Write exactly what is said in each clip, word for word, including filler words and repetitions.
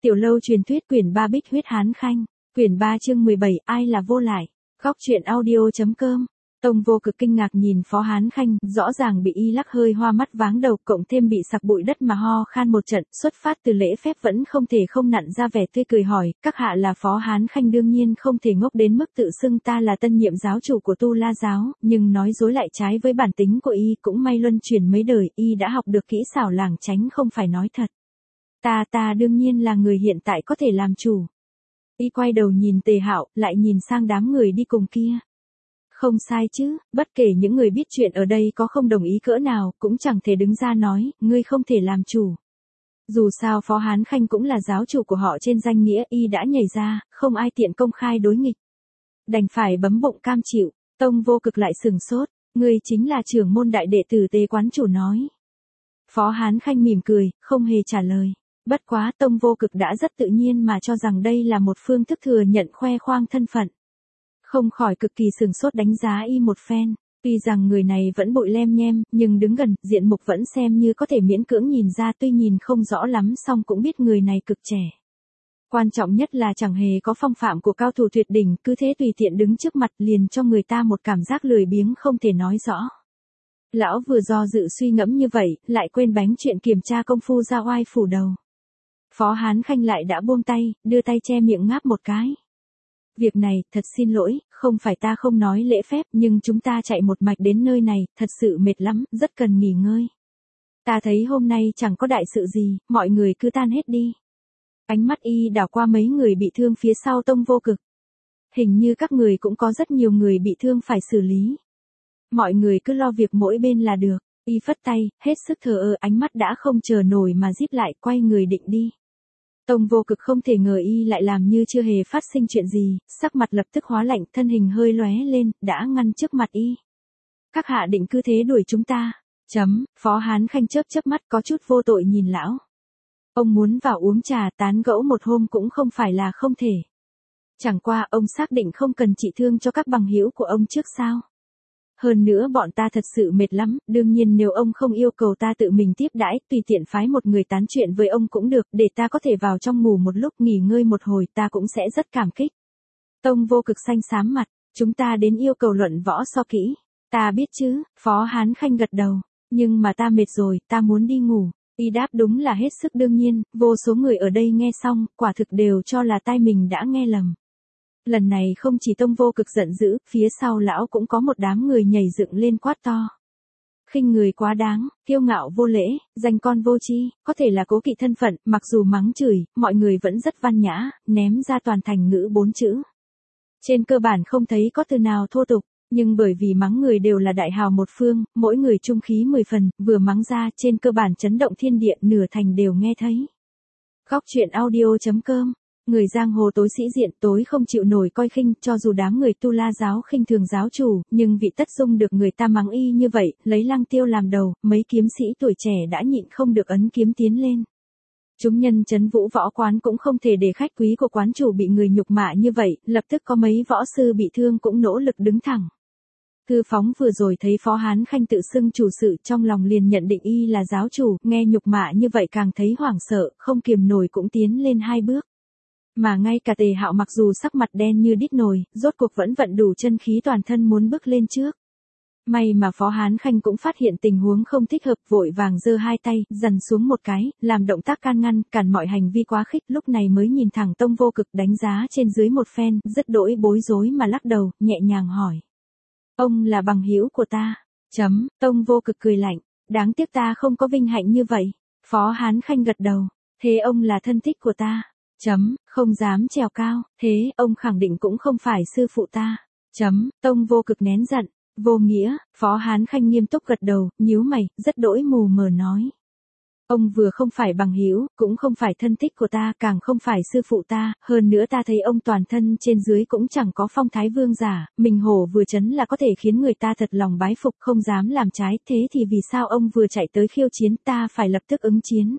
Tiểu lâu truyền thuyết quyển ba Bích huyết Hán Khanh, quyển ba chương mười bảy, ai là vô lại. Góc truyện audio.com. Tông Vô Cực kinh ngạc nhìn Phó Hán Khanh, rõ ràng bị y lắc hơi hoa mắt váng đầu, cộng thêm bị sặc bụi đất mà ho khan một trận, xuất phát từ lễ phép vẫn không thể không nặn ra vẻ tươi cười hỏi, các hạ là Phó Hán Khanh đương nhiên không thể ngốc đến mức tự xưng ta là tân nhiệm giáo chủ của Tu La giáo, nhưng nói dối lại trái với bản tính của y, cũng may luân chuyển mấy đời, y đã học được kỹ xảo lảng tránh không phải nói thật. Ta ta đương nhiên là người hiện tại có thể làm chủ. Y quay đầu nhìn Tề Hạo, lại nhìn sang đám người đi cùng kia. Không sai chứ, bất kể những người biết chuyện ở đây có không đồng ý cỡ nào, cũng chẳng thể đứng ra nói, ngươi không thể làm chủ. Dù sao Phó Hán Khanh cũng là giáo chủ của họ trên danh nghĩa, y đã nhảy ra, không ai tiện công khai đối nghịch. Đành phải bấm bụng cam chịu. Tông Vô Cực lại sừng sốt, ngươi chính là trưởng môn đại đệ tử Tề quán chủ nói. Phó Hán Khanh mỉm cười, không hề trả lời. Bất quá Tông Vô Cực đã rất tự nhiên mà cho rằng đây là một phương thức thừa nhận khoe khoang thân phận. Không khỏi cực kỳ sừng sốt đánh giá y một phen. Tuy rằng người này vẫn bụi lem nhem, nhưng đứng gần, diện mục vẫn xem như có thể miễn cưỡng nhìn ra, tuy nhìn không rõ lắm song cũng biết người này cực trẻ. Quan trọng nhất là chẳng hề có phong phạm của cao thủ tuyệt đỉnh, cứ thế tùy tiện đứng trước mặt liền cho người ta một cảm giác lười biếng không thể nói rõ. Lão vừa do dự suy ngẫm như vậy, lại quên bánh chuyện kiểm tra công phu ra oai phủ đầu. Phó Hán Khanh lại đã buông tay, đưa tay che miệng ngáp một cái. Việc này, thật xin lỗi, không phải ta không nói lễ phép, nhưng chúng ta chạy một mạch đến nơi này, thật sự mệt lắm, rất cần nghỉ ngơi. Ta thấy hôm nay chẳng có đại sự gì, mọi người cứ tan hết đi. Ánh mắt y đảo qua mấy người bị thương phía sau Tông Vô Cực. Hình như các người cũng có rất nhiều người bị thương phải xử lý. Mọi người cứ lo việc mỗi bên là được. Y phất tay, hết sức thờ ơ, ánh mắt đã không chờ nổi mà díp lại, quay người định đi. Tông Vô Cực không thể ngờ y lại làm như chưa hề phát sinh chuyện gì, sắc mặt lập tức hóa lạnh, thân hình hơi lóe lên, đã ngăn trước mặt y. Các hạ định cứ thế đuổi chúng ta. Chấm, Phó Hán Khanh chớp chớp mắt có chút vô tội nhìn lão. Ông muốn vào uống trà tán gẫu một hôm cũng không phải là không thể. Chẳng qua ông xác định không cần trị thương cho các bằng hữu của ông trước sao. Hơn nữa bọn ta thật sự mệt lắm, đương nhiên nếu ông không yêu cầu ta tự mình tiếp đãi, tùy tiện phái một người tán chuyện với ông cũng được, để ta có thể vào trong ngủ một lúc nghỉ ngơi một hồi, ta cũng sẽ rất cảm kích. Tông Vô Cực xanh xám mặt, chúng ta đến yêu cầu luận võ so kỹ. Ta biết chứ, Phó Hán Khanh gật đầu, nhưng mà ta mệt rồi, ta muốn đi ngủ. Y đáp đúng là hết sức đương nhiên, vô số người ở đây nghe xong, quả thực đều cho là tai mình đã nghe lầm. Lần này không chỉ Tông Vô Cực giận dữ, phía sau lão cũng có một đám người nhảy dựng lên quát to. Khinh người quá đáng, kiêu ngạo vô lễ, danh con vô tri, có thể là cố kỵ thân phận, mặc dù mắng chửi, mọi người vẫn rất văn nhã, ném ra toàn thành ngữ bốn chữ. Trên cơ bản không thấy có từ nào thô tục, nhưng bởi vì mắng người đều là đại hào một phương, mỗi người trung khí mười phần, vừa mắng ra trên cơ bản chấn động thiên địa, nửa thành đều nghe thấy. Góc truyện audio.com. Người giang hồ tối sĩ diện, tối không chịu nổi coi khinh, cho dù đám người Tu La giáo khinh thường giáo chủ, nhưng vị Tất Dung được người ta mắng y như vậy, lấy Lăng Tiêu làm đầu, mấy kiếm sĩ tuổi trẻ đã nhịn không được ấn kiếm tiến lên. Chúng nhân trấn Vũ võ quán cũng không thể để khách quý của quán chủ bị người nhục mạ như vậy, lập tức có mấy võ sư bị thương cũng nỗ lực đứng thẳng. Thư Phóng vừa rồi thấy Phó Hán Khanh tự xưng chủ sự, trong lòng liền nhận định y là giáo chủ, nghe nhục mạ như vậy càng thấy hoảng sợ, không kiềm nổi cũng tiến lên hai bước. Mà ngay cả Tề Hạo mặc dù sắc mặt đen như đít nồi, rốt cuộc vẫn vận đủ chân khí toàn thân muốn bước lên trước. May mà Phó Hán Khanh cũng phát hiện tình huống không thích hợp, vội vàng giơ hai tay, dằn xuống một cái, làm động tác can ngăn, cản mọi hành vi quá khích, lúc này mới nhìn thẳng Tông Vô Cực đánh giá trên dưới một phen, rất đỗi bối rối mà lắc đầu, nhẹ nhàng hỏi. Ông là bằng hữu của ta. Chấm, Tông Vô Cực cười lạnh, đáng tiếc ta không có vinh hạnh như vậy. Phó Hán Khanh gật đầu, thế ông là thân thích của ta. Chấm, không dám trèo cao, thế ông khẳng định cũng không phải sư phụ ta. Chấm, Tông Vô Cực nén giận, vô nghĩa, Phó Hán Khanh nghiêm túc gật đầu, nhíu mày, rất đỗi mù mờ nói. Ông vừa không phải bằng hữu, cũng không phải thân thích của ta, càng không phải sư phụ ta, hơn nữa ta thấy ông toàn thân trên dưới cũng chẳng có phong thái vương giả, mình hổ vừa chấn là có thể khiến người ta thật lòng bái phục, không dám làm trái, thế thì vì sao ông vừa chạy tới khiêu chiến, ta phải lập tức ứng chiến.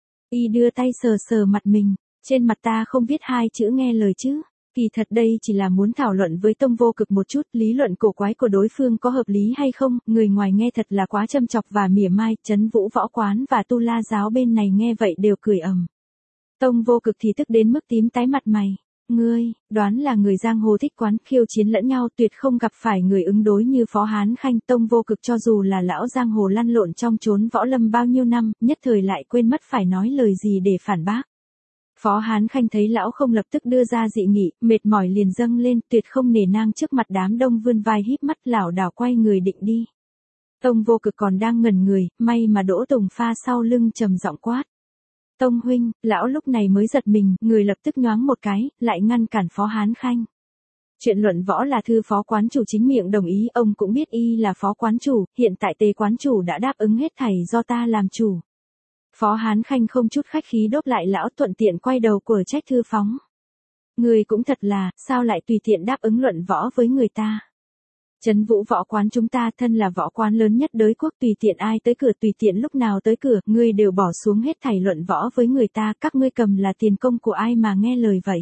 Y đưa tay sờ sờ mặt mình. Trên mặt ta không viết hai chữ nghe lời chứ. Kỳ thật đây chỉ là muốn thảo luận với Tông Vô Cực một chút, lý luận cổ quái của đối phương có hợp lý hay không, người ngoài nghe thật là quá châm chọc và mỉa mai, Trấn Vũ võ quán và Tu La giáo bên này nghe vậy đều cười ầm. Tông Vô Cực thì tức đến mức tím tái mặt mày. Ngươi, đoán là người giang hồ thích quán khiêu chiến lẫn nhau, tuyệt không gặp phải người ứng đối như Phó Hán Khanh. Tông Vô Cực cho dù là lão giang hồ lăn lộn trong chốn võ lâm bao nhiêu năm, nhất thời lại quên mất phải nói lời gì để phản bác. Phó Hán Khanh thấy lão không lập tức đưa ra dị nghị, mệt mỏi liền dâng lên, tuyệt không nể nang trước mặt đám đông, vươn vai híp mắt lảo đảo quay người định đi. Tông Vô Cực còn đang ngẩn người, may mà Đỗ Tùng Pha sau lưng trầm giọng quát. Tông huynh, lão lúc này mới giật mình, người lập tức nhoáng một cái, lại ngăn cản Phó Hán Khanh. Chuyện luận võ là thư phó quán chủ chính miệng đồng ý, ông cũng biết y là phó quán chủ, hiện tại Tề quán chủ đã đáp ứng hết thảy do ta làm chủ. Phó Hán Khanh không chút khách khí đốp lại lão, thuận tiện quay đầu quở trách thư phóng. Người cũng thật là, sao lại tùy tiện đáp ứng luận võ với người ta. Trấn Vũ võ quán chúng ta thân là võ quán lớn nhất đới quốc, tùy tiện ai tới cửa, tùy tiện lúc nào tới cửa, ngươi đều bỏ xuống hết thảy luận võ với người ta, các ngươi cầm là tiền công của ai mà nghe lời vậy.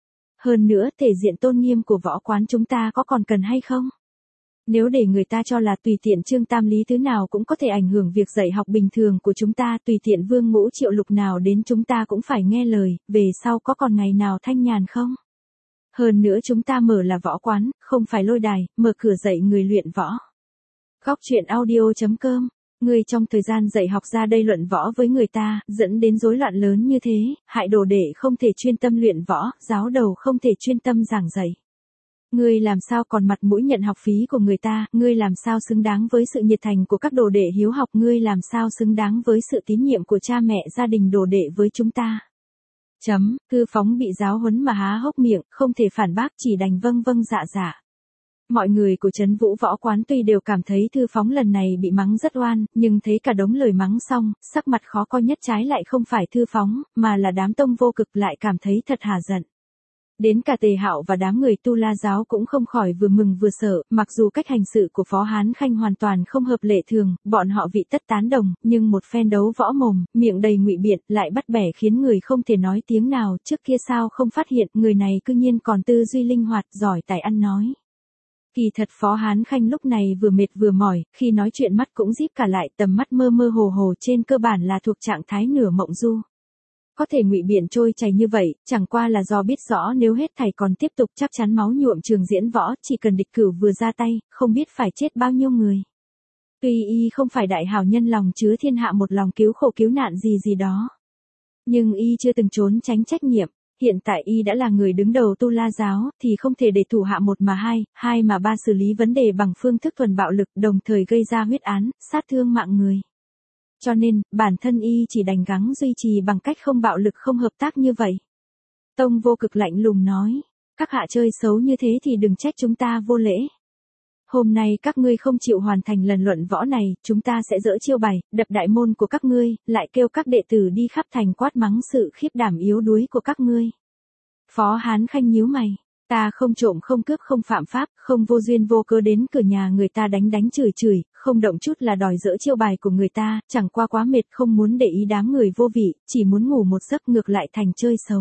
Hơn nữa, thể diện tôn nghiêm của võ quán chúng ta có còn cần hay không? Nếu để người ta cho là tùy tiện Trương Tam Lý thứ nào cũng có thể ảnh hưởng việc dạy học bình thường của chúng ta, tùy tiện Vương Ngũ Triệu Lục nào đến chúng ta cũng phải nghe lời, về sau có còn ngày nào thanh nhàn không? Hơn nữa chúng ta mở là võ quán, không phải lôi đài, mở cửa dạy người luyện võ. Góc truyện audio chấm com, người trong thời gian dạy học ra đây luận võ với người ta, dẫn đến rối loạn lớn như thế, hại đồ đệ không thể chuyên tâm luyện võ, giáo đầu không thể chuyên tâm giảng dạy. Ngươi làm sao còn mặt mũi nhận học phí của người ta, ngươi làm sao xứng đáng với sự nhiệt thành của các đồ đệ hiếu học, ngươi làm sao xứng đáng với sự tín nhiệm của cha mẹ gia đình đồ đệ với chúng ta. Chấm, Thư Phóng bị giáo huấn mà há hốc miệng, không thể phản bác, chỉ đành vâng vâng dạ dạ. Mọi người của Trấn Vũ võ quán tuy đều cảm thấy Thư Phóng lần này bị mắng rất oan, nhưng thấy cả đống lời mắng xong, sắc mặt khó coi nhất trái lại không phải Thư Phóng, mà là đám Tông Vô Cực, lại cảm thấy thật hả giận. Đến cả Tề Hạo và đám người Tu La giáo cũng không khỏi vừa mừng vừa sợ, mặc dù cách hành sự của Phó Hán Khanh hoàn toàn không hợp lệ thường, bọn họ vị tất tán đồng, nhưng một phen đấu võ mồm, miệng đầy ngụy biện, lại bắt bẻ khiến người không thể nói tiếng nào, trước kia sao không phát hiện, người này cư nhiên còn tư duy linh hoạt, giỏi tài ăn nói. Kỳ thật Phó Hán Khanh lúc này vừa mệt vừa mỏi, khi nói chuyện mắt cũng díp cả lại, tầm mắt mơ mơ hồ hồ, trên cơ bản là thuộc trạng thái nửa mộng du. Có thể ngụy biện trôi chảy như vậy, chẳng qua là do biết rõ nếu hết thảy còn tiếp tục chắc chắn máu nhuộm trường diễn võ, chỉ cần địch cửu vừa ra tay, không biết phải chết bao nhiêu người. Tuy y không phải đại hảo nhân lòng chứa thiên hạ một lòng cứu khổ cứu nạn gì gì đó. Nhưng y chưa từng trốn tránh trách nhiệm, hiện tại y đã là người đứng đầu Tu La giáo, thì không thể để thủ hạ một mà hai, hai mà ba xử lý vấn đề bằng phương thức thuần bạo lực, đồng thời gây ra huyết án, sát thương mạng người. Cho nên, bản thân y chỉ đành gắng duy trì bằng cách không bạo lực không hợp tác như vậy. Tông Vô Cực lạnh lùng nói, các hạ chơi xấu như thế thì đừng trách chúng ta vô lễ. Hôm nay các ngươi không chịu hoàn thành lần luận võ này, chúng ta sẽ dỡ chiêu bài, đập đại môn của các ngươi, lại kêu các đệ tử đi khắp thành quát mắng sự khiếp đảm yếu đuối của các ngươi. Phó Hán Khanh nhíu mày. Ta không trộm không cướp không phạm pháp, không vô duyên vô cớ đến cửa nhà người ta đánh đánh chửi chửi, không động chút là đòi dỡ chiêu bài của người ta, chẳng qua quá mệt không muốn để ý đám người vô vị, chỉ muốn ngủ một giấc ngược lại thành chơi xấu.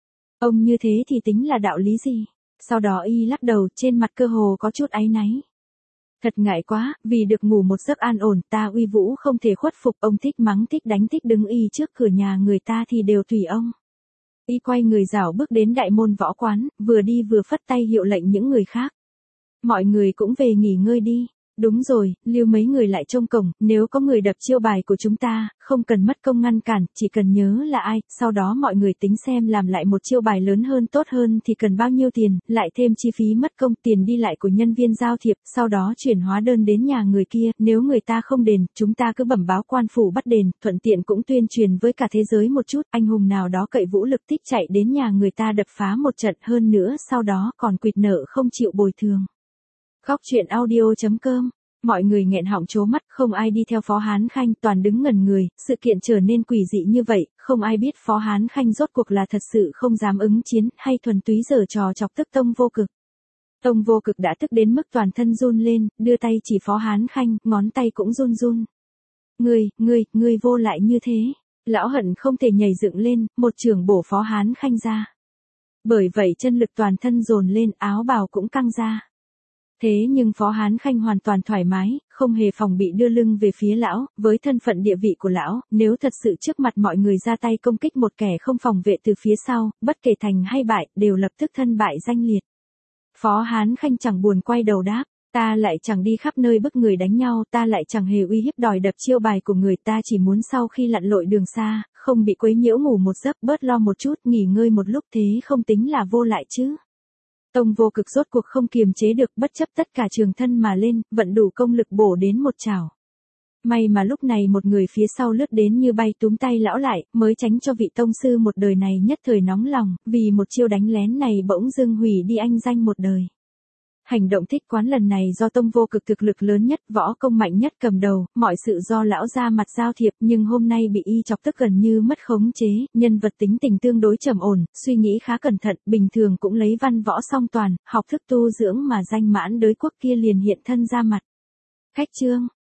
Ông như thế thì tính là đạo lý gì? Sau đó y lắc đầu, trên mặt cơ hồ có chút áy náy. Thật ngại quá, vì được ngủ một giấc an ổn, ta uy vũ không thể khuất phục, ông thích mắng thích đánh thích đứng y trước cửa nhà người ta thì đều tùy ông. Y quay người rảo bước đến đại môn võ quán, vừa đi vừa phất tay hiệu lệnh những người khác. Mọi người cũng về nghỉ ngơi đi. Đúng rồi, lưu mấy người lại trông cổng, nếu có người đập chiêu bài của chúng ta, không cần mất công ngăn cản, chỉ cần nhớ là ai, sau đó mọi người tính xem làm lại một chiêu bài lớn hơn tốt hơn thì cần bao nhiêu tiền, lại thêm chi phí mất công tiền đi lại của nhân viên giao thiệp, sau đó chuyển hóa đơn đến nhà người kia, nếu người ta không đền, chúng ta cứ bẩm báo quan phủ bắt đền, thuận tiện cũng tuyên truyền với cả thế giới một chút, anh hùng nào đó cậy vũ lực tích chạy đến nhà người ta đập phá một trận hơn nữa, sau đó còn quỵt nợ không chịu bồi thường. Góc truyện audio chấm com. Mọi người nghẹn họng trố mắt, không ai đi theo Phó Hán Khanh, toàn đứng ngẩn người, sự kiện trở nên quỷ dị như vậy, không ai biết Phó Hán Khanh rốt cuộc là thật sự không dám ứng chiến, hay thuần túy giở trò chọc tức Tông Vô Cực. Tông Vô Cực đã tức đến mức toàn thân run lên, đưa tay chỉ Phó Hán Khanh, ngón tay cũng run run. Ngươi, ngươi, ngươi vô lại như thế. Lão hận không thể nhảy dựng lên, một chưởng bổ Phó Hán Khanh ra. Bởi vậy chân lực toàn thân dồn lên, áo bào cũng căng ra. Thế nhưng Phó Hán Khanh hoàn toàn thoải mái, không hề phòng bị đưa lưng về phía lão, với thân phận địa vị của lão, nếu thật sự trước mặt mọi người ra tay công kích một kẻ không phòng vệ từ phía sau, bất kể thành hay bại, đều lập tức thân bại danh liệt. Phó Hán Khanh chẳng buồn quay đầu đáp, ta lại chẳng đi khắp nơi bức người đánh nhau, ta lại chẳng hề uy hiếp đòi đập chiêu bài của người, ta chỉ muốn sau khi lặn lội đường xa, không bị quấy nhiễu ngủ một giấc, bớt lo một chút, nghỉ ngơi một lúc, thế không tính là vô lại chứ. Tông Vô Cực rốt cuộc không kiềm chế được, bất chấp tất cả trường thân mà lên, vận đủ công lực bổ đến một chảo. May mà lúc này một người phía sau lướt đến như bay túm tay lão lại, mới tránh cho vị tông sư một đời này nhất thời nóng lòng, vì một chiêu đánh lén này bỗng dưng hủy đi anh danh một đời. Hành động thích quán lần này do Tông Vô Cực thực lực lớn nhất, võ công mạnh nhất cầm đầu, mọi sự do lão ra mặt giao thiệp, nhưng hôm nay bị y chọc tức gần như mất khống chế, nhân vật tính tình tương đối trầm ổn, suy nghĩ khá cẩn thận, bình thường cũng lấy văn võ song toàn, học thức tu dưỡng mà danh mãn đới quốc kia liền hiện thân ra mặt. Khách trương,